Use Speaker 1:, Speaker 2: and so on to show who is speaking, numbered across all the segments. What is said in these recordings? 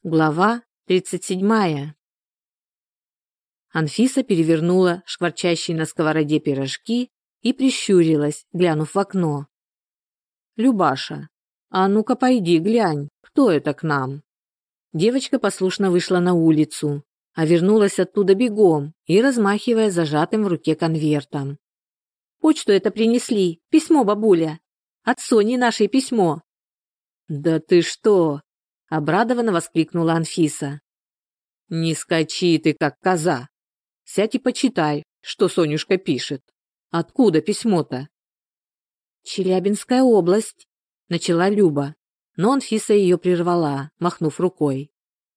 Speaker 1: Глава 37. Анфиса перевернула шкварчащие на сковороде пирожки и прищурилась, глянув в окно. «Любаша, а ну-ка пойди глянь, кто это к нам?» Девочка послушно вышла на улицу, а вернулась оттуда бегом и размахивая зажатым в руке конвертом. «Почту это принесли, письмо, бабуля. От Сони наше письмо». «Да ты что?» — обрадованно воскликнула Анфиса. «Не скачи ты, как коза. Сядь и почитай, что Сонюшка пишет. Откуда письмо-то?» «Челябинская область», — начала Люба, но Анфиса ее прервала, махнув рукой.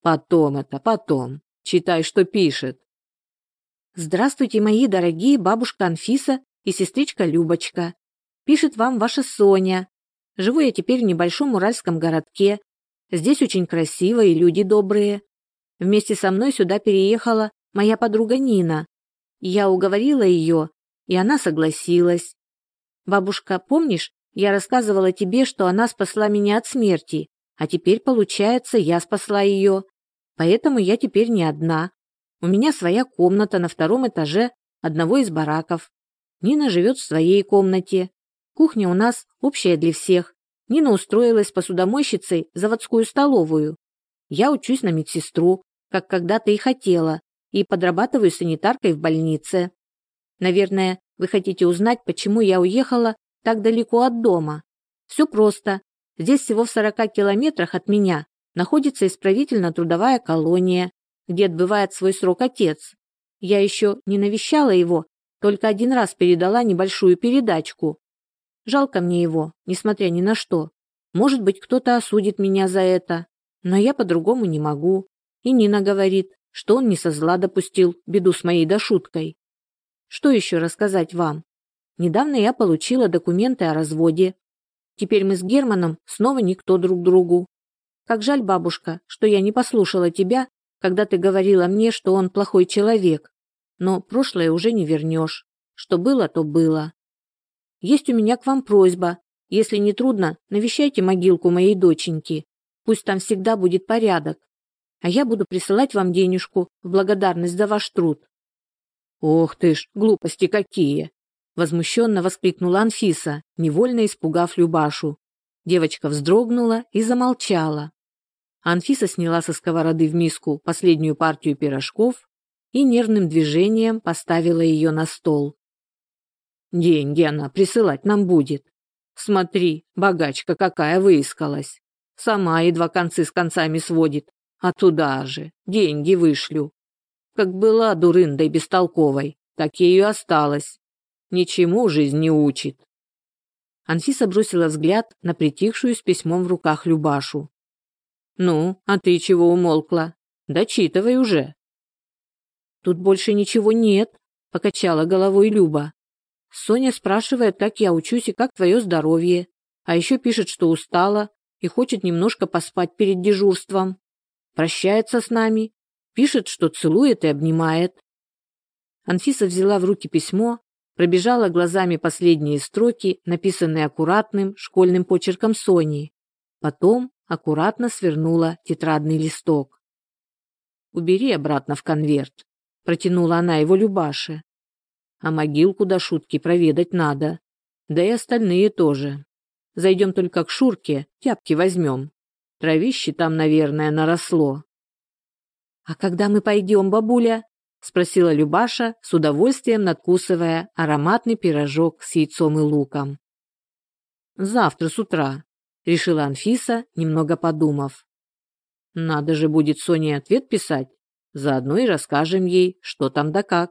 Speaker 1: Потом. Читай, что пишет». «Здравствуйте, мои дорогие бабушка Анфиса и сестричка Любочка. Пишет вам ваша Соня. Живу я теперь в небольшом уральском городке. Здесь очень красиво и люди добрые. Вместе со мной сюда переехала моя подруга Нина. Я уговорила ее, и она согласилась. Бабушка, помнишь, я рассказывала тебе, что она спасла меня от смерти, а теперь, получается, я спасла ее. Поэтому я теперь не одна. У меня своя комната на втором этаже одного из бараков. Нина живет в своей комнате. Кухня у нас общая для всех. Нина устроилась посудомойщицей в заводскую столовую. Я учусь на медсестру, как когда-то и хотела, и подрабатываю санитаркой в больнице. Наверное, вы хотите узнать, почему я уехала так далеко от дома. Все просто. Здесь всего в 40 километрах от меня находится исправительно-трудовая колония, где отбывает свой срок отец. Я еще не навещала его, только один раз передала небольшую передачку. Жалко мне его, несмотря ни на что. Может быть, кто-то осудит меня за это, но я по-другому не могу. И Нина говорит, что он не со зла допустил беду с моей дошуткой. Что еще рассказать вам? Недавно я получила документы о разводе. Теперь мы с Германом снова никто друг другу. Как жаль, бабушка, что я не послушала тебя, когда ты говорила мне, что он плохой человек. Но прошлое уже не вернешь. Что было, то было. Есть у меня к вам просьба. Если не трудно, навещайте могилку моей доченьки. Пусть там всегда будет порядок. А я буду присылать вам денежку в благодарность за ваш труд». «Ох ты ж, глупости какие!» Возмущенно воскликнула Анфиса, невольно испугав Любашу. Девочка вздрогнула и замолчала. Анфиса сняла со сковороды в миску последнюю партию пирожков и нервным движением поставила ее на стол. «Деньги она присылать нам будет. Смотри, богачка какая выискалась. Сама едва концы с концами сводит, а туда же деньги вышлю. Как была дурындой бестолковой, так ею осталась. Ничему жизнь не учит». Анфиса бросила взгляд на притихшую с письмом в руках Любашу. «Ну, а ты чего умолкла? Дочитывай уже». «Тут больше ничего нет», — покачала головой Люба. «Соня спрашивает, как я учусь и как твое здоровье, а еще пишет, что устала и хочет немножко поспать перед дежурством. Прощается с нами, пишет, что целует и обнимает». Анфиса взяла в руки письмо, пробежала глазами последние строки, написанные аккуратным школьным почерком Сони. Потом аккуратно свернула тетрадный листок. «Убери обратно в конверт», — протянула она его Любаше. «А могилку до шутки проведать надо. Да и остальные тоже. Зайдем только к Шурке, тяпки возьмем. Травище там, наверное, наросло». «А когда мы пойдем, бабуля?» — спросила Любаша, с удовольствием надкусывая ароматный пирожок с яйцом и луком. «Завтра с утра», — решила Анфиса, немного подумав. «Надо же будет Соне ответ писать, заодно и расскажем ей, что там да как».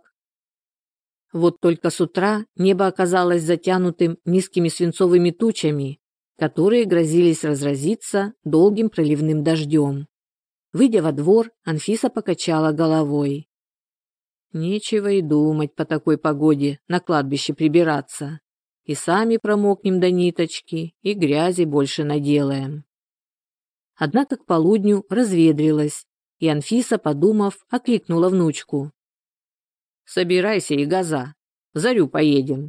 Speaker 1: Вот только с утра небо оказалось затянутым низкими свинцовыми тучами, которые грозились разразиться долгим проливным дождем. Выйдя во двор, Анфиса покачала головой. «Нечего и думать по такой погоде на кладбище прибираться. И сами промокнем до ниточки, и грязи больше наделаем». Однако к полудню разведрилось, и Анфиса, подумав, окликнула внучку. «Собирайся, и газа. В Зарю поедем».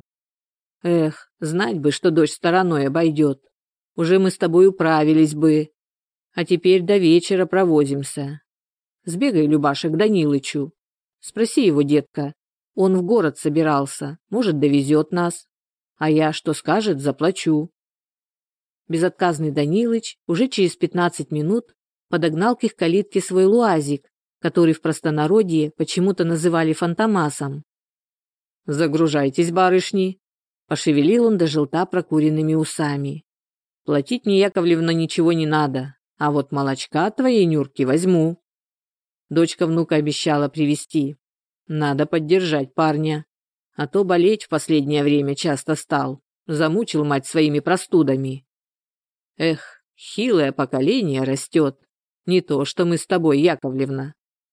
Speaker 1: «Эх, знать бы, что дождь стороной обойдет. Уже мы с тобой управились бы. А теперь до вечера провозимся. Сбегай, Любаша, к Данилычу. Спроси его, детка. Он в город собирался, может, довезет нас. А я, что скажет, заплачу». Безотказный Данилыч уже через 15 минут подогнал к их калитке свой луазик, который в простонародье почему-то называли фантомасом. «Загружайтесь, барышни», – пошевелил он до желта прокуренными усами. «Платить мне, Яковлевна, ничего не надо, а вот молочка от твоей Нюрки возьму. Дочка внука обещала привезти. Надо поддержать парня, а то болеть в последнее время часто стал, замучил мать своими простудами. Эх, хилое поколение растет, не то что мы с тобой, Яковлевна».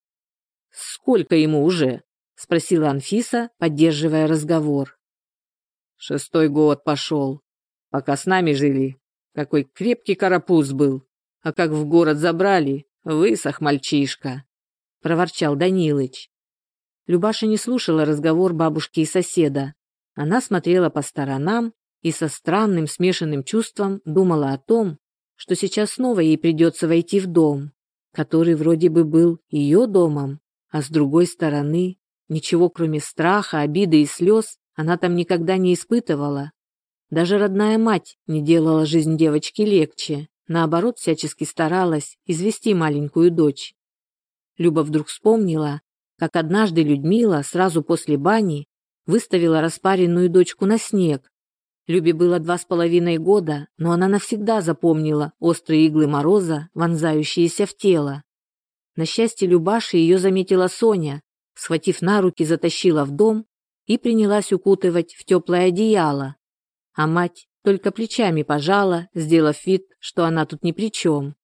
Speaker 1: «Сколько ему уже?» – спросила Анфиса, поддерживая разговор. «6-й год пошел. Пока с нами жили, какой крепкий карапуз был, а как в город забрали, высох мальчишка», – проворчал Данилыч. Любаша не слушала разговор бабушки и соседа. Она смотрела по сторонам и со странным смешанным чувством думала о том, что сейчас снова ей придется войти в дом, который вроде бы был ее домом, а с другой стороны, ничего кроме страха, обиды и слез она там никогда не испытывала. Даже родная мать не делала жизнь девочки легче, наоборот, всячески старалась извести маленькую дочь. Люба вдруг вспомнила, как однажды Людмила сразу после бани выставила распаренную дочку на снег. Любе было 2,5 года, но она навсегда запомнила острые иглы мороза, вонзающиеся в тело. На счастье Любаши ее заметила Соня, схватив на руки, затащила в дом и принялась укутывать в теплое одеяло. А мать только плечами пожала, сделав вид, что она тут ни при чем.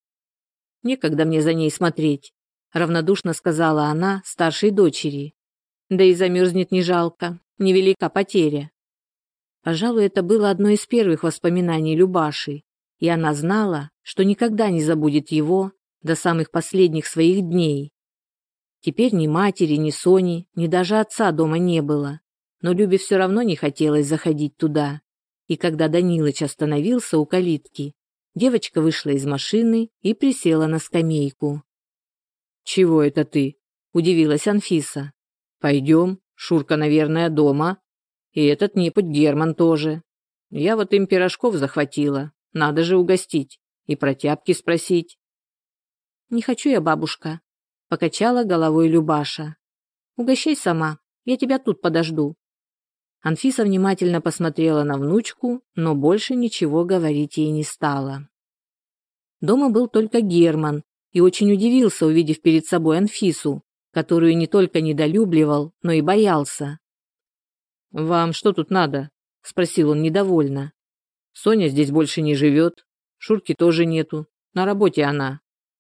Speaker 1: «Некогда мне за ней смотреть», — равнодушно сказала она старшей дочери. «Да и замерзнет не жалко, невелика потеря». Пожалуй, это было одно из первых воспоминаний Любаши, и она знала, что никогда не забудет его до самых последних своих дней. Теперь ни матери, ни Сони, ни даже отца дома не было, но Любе все равно не хотелось заходить туда. И когда Данилыч остановился у калитки, девочка вышла из машины и присела на скамейку. «Чего это ты?» – удивилась Анфиса. «Пойдем, Шурка, наверное, дома. И этот непуть Герман тоже. Я вот им пирожков захватила, надо же угостить и про тяпки спросить». «Не хочу я, бабушка», – покачала головой Любаша. «Угощай сама, я тебя тут подожду». Анфиса внимательно посмотрела на внучку, но больше ничего говорить ей не стала. Дома был только Герман и очень удивился, увидев перед собой Анфису, которую не только недолюбливал, но и боялся. «Вам что тут надо?» – спросил он недовольно. «Соня здесь больше не живет, Шурки тоже нету, на работе она».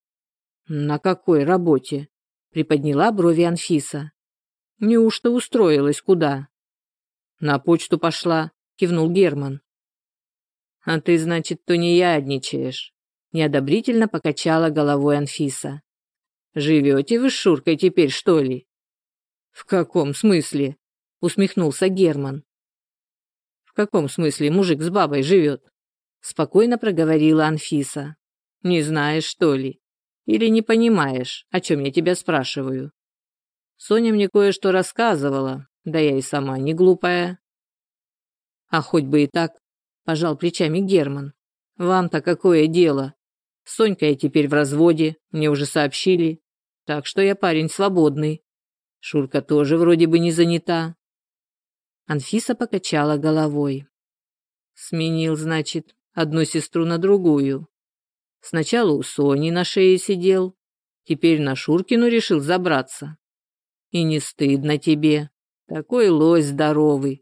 Speaker 1: «На какой работе?» – приподняла брови Анфиса. «Неужто устроилась куда?» «На почту пошла», – кивнул Герман. «А ты, значит, тунеядничаешь», – неодобрительно покачала головой Анфиса. «Живете вы с Шуркой теперь, что ли?» «В каком смысле?» – усмехнулся Герман. «В каком смысле мужик с бабой живет?» – спокойно проговорила Анфиса. «Не знаешь, что ли? Или не понимаешь, о чем я тебя спрашиваю? Соня мне кое-что рассказывала, да я и сама не глупая». «А хоть бы и так», – пожал плечами Герман. «Вам-то какое дело? С Сонькой я теперь в разводе, мне уже сообщили, так что я парень свободный. Шурка тоже вроде бы не занята». Анфиса покачала головой. «Сменил, значит, одну сестру на другую. Сначала у Сони на шее сидел, теперь на Шуркину решил забраться. И не стыдно тебе, такой лось здоровый».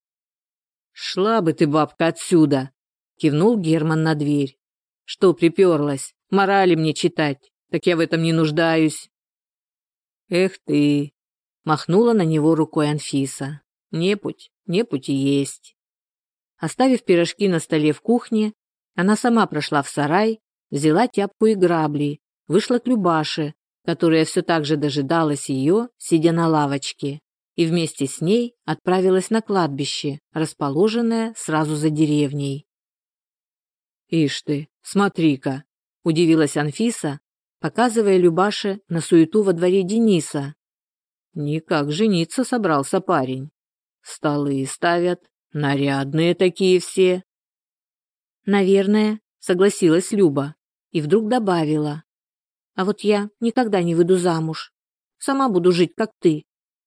Speaker 1: «Шла бы ты, бабка, отсюда!» – кивнул Герман на дверь. «Что приперлась? Морали мне читать, так я в этом не нуждаюсь». «Эх ты!» – махнула на него рукой Анфиса. «Непуть и есть». Оставив пирожки на столе в кухне, она сама прошла в сарай, взяла тяпку и грабли, вышла к Любаше, которая все так же дожидалась ее, сидя на лавочке, и вместе с ней отправилась на кладбище, расположенное сразу за деревней. «Ишь ты, смотри-ка!» удивилась Анфиса, показывая Любаше на суету во дворе Дениса. Никак жениться собрался парень. Столы ставят, нарядные такие все. Наверное, согласилась Люба и вдруг добавила. А вот я никогда не выйду замуж. Сама буду жить, как ты.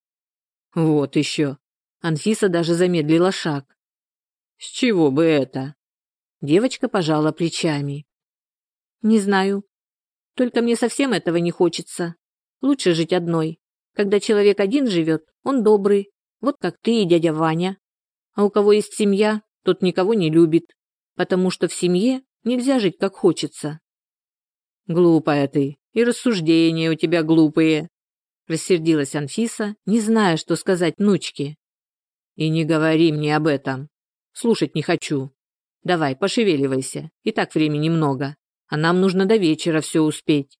Speaker 1: Вот еще. Анфиса даже замедлила шаг. С чего бы это? Девочка пожала плечами. Не знаю. Только мне совсем этого не хочется. Лучше жить одной. Когда человек один живет, он добрый, вот как ты и дядя Ваня. А у кого есть семья, тот никого не любит, потому что в семье нельзя жить как хочется. Глупая ты, и рассуждения у тебя глупые, рассердилась Анфиса, не зная, что сказать внучке. И не говори мне об этом. Слушать не хочу. Давай, пошевеливайся, и так времени много, а нам нужно до вечера все успеть.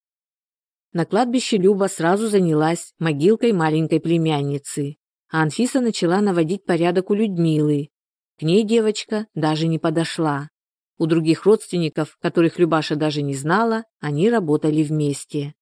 Speaker 1: На кладбище Люба сразу занялась могилкой маленькой племянницы, а Анфиса начала наводить порядок у Людмилы. К ней девочка даже не подошла. У других родственников, которых Любаша даже не знала, они работали вместе.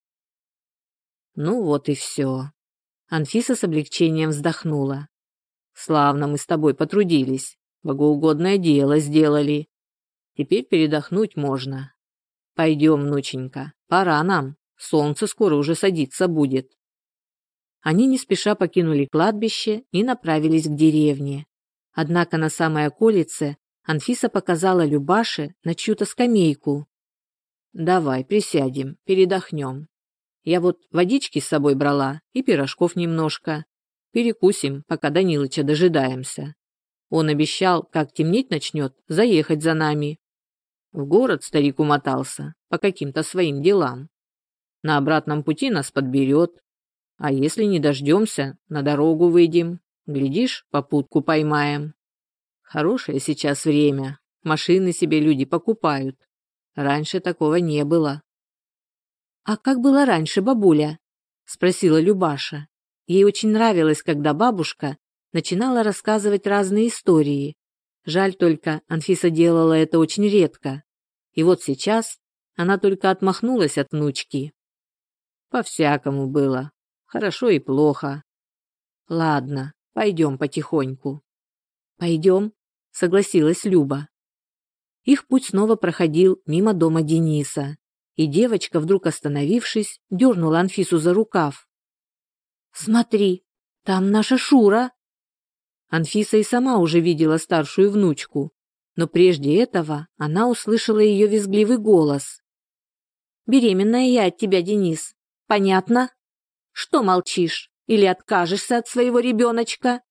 Speaker 1: Ну вот и все. Анфиса с облегчением вздохнула. Славно мы с тобой потрудились, богоугодное дело сделали. Теперь передохнуть можно. Пойдем, внученька, пора нам. Солнце скоро уже садиться будет. Они не спеша покинули кладбище и направились к деревне. Однако на самой околице Анфиса показала Любаше на чью-то скамейку. «Давай, присядем, передохнем. Я вот водички с собой брала и пирожков немножко. Перекусим, пока Данилыча дожидаемся. Он обещал, как темнеть начнет, заехать за нами. В город старик умотался по каким-то своим делам. На обратном пути нас подберет. А если не дождемся, на дорогу выйдем. Глядишь, попутку поймаем. Хорошее сейчас время. Машины себе люди покупают. Раньше такого не было. «А как было раньше, бабуля?» – спросила Любаша. Ей очень нравилось, когда бабушка начинала рассказывать разные истории. Жаль только, Анфиса делала это очень редко. И вот сейчас она только отмахнулась от внучки. По-всякому было. Хорошо и плохо. Ладно, пойдем потихоньку. Пойдем, согласилась Люба. Их путь снова проходил мимо дома Дениса, и девочка, вдруг остановившись, дернула Анфису за рукав. «Смотри, там наша Шура!» Анфиса и сама уже видела старшую внучку, но прежде этого она услышала ее визгливый голос. «Беременная я от тебя, Денис. Понятно? Что молчишь? Или откажешься от своего ребеночка?»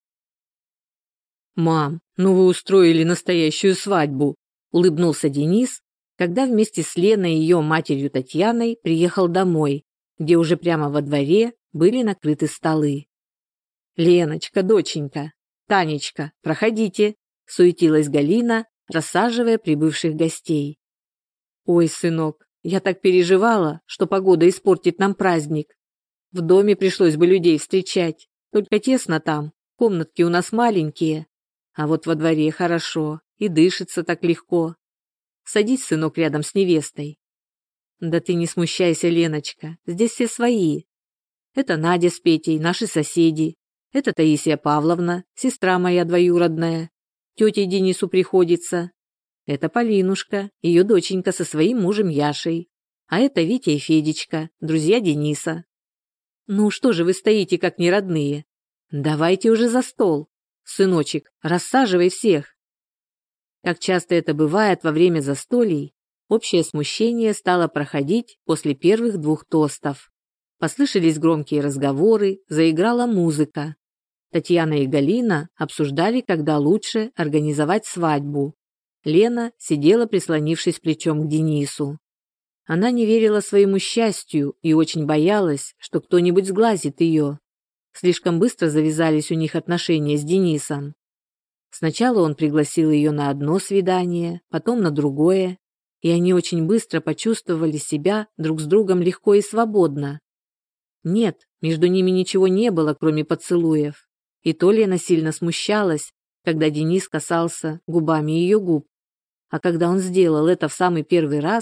Speaker 1: «Мам, ну вы устроили настоящую свадьбу», — улыбнулся Денис, когда вместе с Леной и ее матерью Татьяной приехал домой, где уже прямо во дворе были накрыты столы. «Леночка, доченька, Танечка, проходите», — суетилась Галина, рассаживая прибывших гостей. «Ой, сынок, я так переживала, что погода испортит нам праздник. В доме пришлось бы людей встречать, только тесно там, комнатки у нас маленькие, а вот во дворе хорошо и дышится так легко. Садись, сынок, рядом с невестой». «Да ты не смущайся, Леночка, здесь все свои. Это Надя с Петей, наши соседи. Это Таисия Павловна, сестра моя двоюродная. Тетей Денису приходится. Это Полинушка, ее доченька со своим мужем Яшей. А это Витя и Федечка, друзья Дениса. Ну что же вы стоите, как неродные? Давайте уже за стол. Сыночек, рассаживай всех». Как часто это бывает во время застолий, общее смущение стало проходить после первых двух тостов. Послышались громкие разговоры, заиграла музыка. Татьяна и Галина обсуждали, когда лучше организовать свадьбу. Лена сидела, прислонившись плечом к Денису. Она не верила своему счастью и очень боялась, что кто-нибудь сглазит ее. Слишком быстро завязались у них отношения с Денисом. Сначала он пригласил ее на одно свидание, потом на другое, и они очень быстро почувствовали себя друг с другом легко и свободно. Нет, между ними ничего не было, кроме поцелуев. И то Лена сильно смущалась, когда Денис касался губами ее губ. А когда он сделал это в самый первый раз,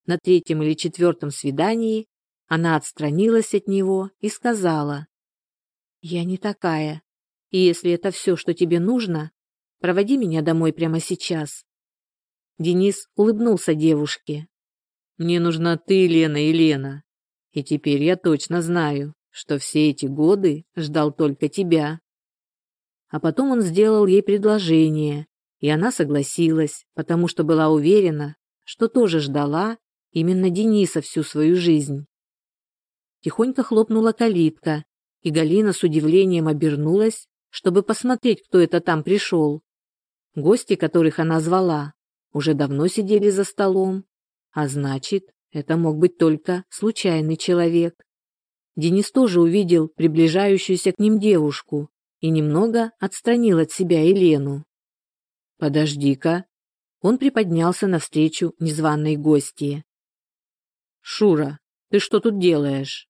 Speaker 1: На третьем или четвертом свидании она отстранилась от него и сказала: «Я не такая, и если это все, что тебе нужно, проводи меня домой прямо сейчас». Денис улыбнулся девушке. «Мне нужна ты, Лена, и Лена. И теперь я точно знаю, что все эти годы ждал только тебя». А потом он сделал ей предложение, и она согласилась, потому что была уверена, что тоже ждала именно Дениса всю свою жизнь. Тихонько хлопнула калитка, и Галина с удивлением обернулась, чтобы посмотреть, кто это там пришел. Гости, которых она звала, уже давно сидели за столом, а значит, это мог быть только случайный человек. Денис тоже увидел приближающуюся к ним девушку и немного отстранил от себя Елену. «Подожди-ка». Он приподнялся навстречу незваной гостье. «Шура, ты что тут делаешь?»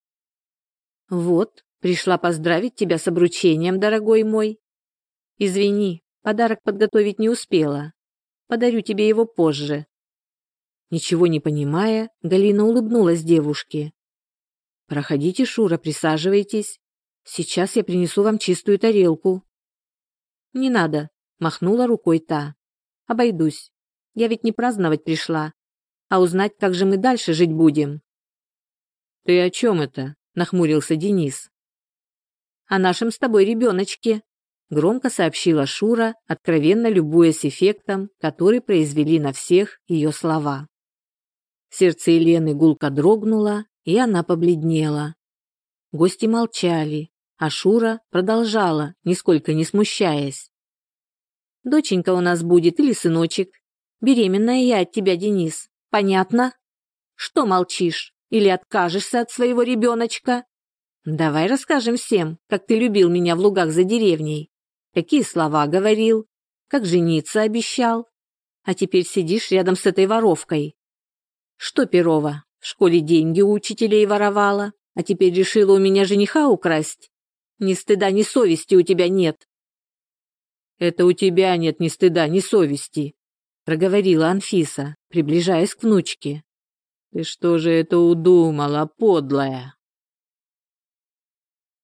Speaker 1: «Вот, пришла поздравить тебя с обручением, дорогой мой. Извини, подарок подготовить не успела. Подарю тебе его позже». Ничего не понимая, Галина улыбнулась девушке. «Проходите, Шура, присаживайтесь. Сейчас я принесу вам чистую тарелку». «Не надо», — махнула рукой та. «Обойдусь. Я ведь не праздновать пришла, а узнать, как же мы дальше жить будем». «Ты о чем это?» — нахмурился Денис. «О нашем с тобой ребеночке», — громко сообщила Шура, откровенно любуясь эффектом, который произвели на всех ее слова. Сердце Елены гулко дрогнуло, и она побледнела. Гости молчали, а Шура продолжала, нисколько не смущаясь. «Доченька у нас будет или сыночек. Беременная я от тебя, Денис. Понятно? Что молчишь? Или откажешься от своего ребеночка? Давай расскажем всем, как ты любил меня в лугах за деревней. Какие слова говорил, как жениться обещал. А теперь сидишь рядом с этой воровкой. Что, Перова, в школе деньги у учителей воровала, а теперь решила у меня жениха украсть? Ни стыда, ни совести у тебя нет». «Это у тебя нет ни стыда, ни совести», — проговорила Анфиса, приближаясь к внучке. «Ты что же это удумала, подлая?»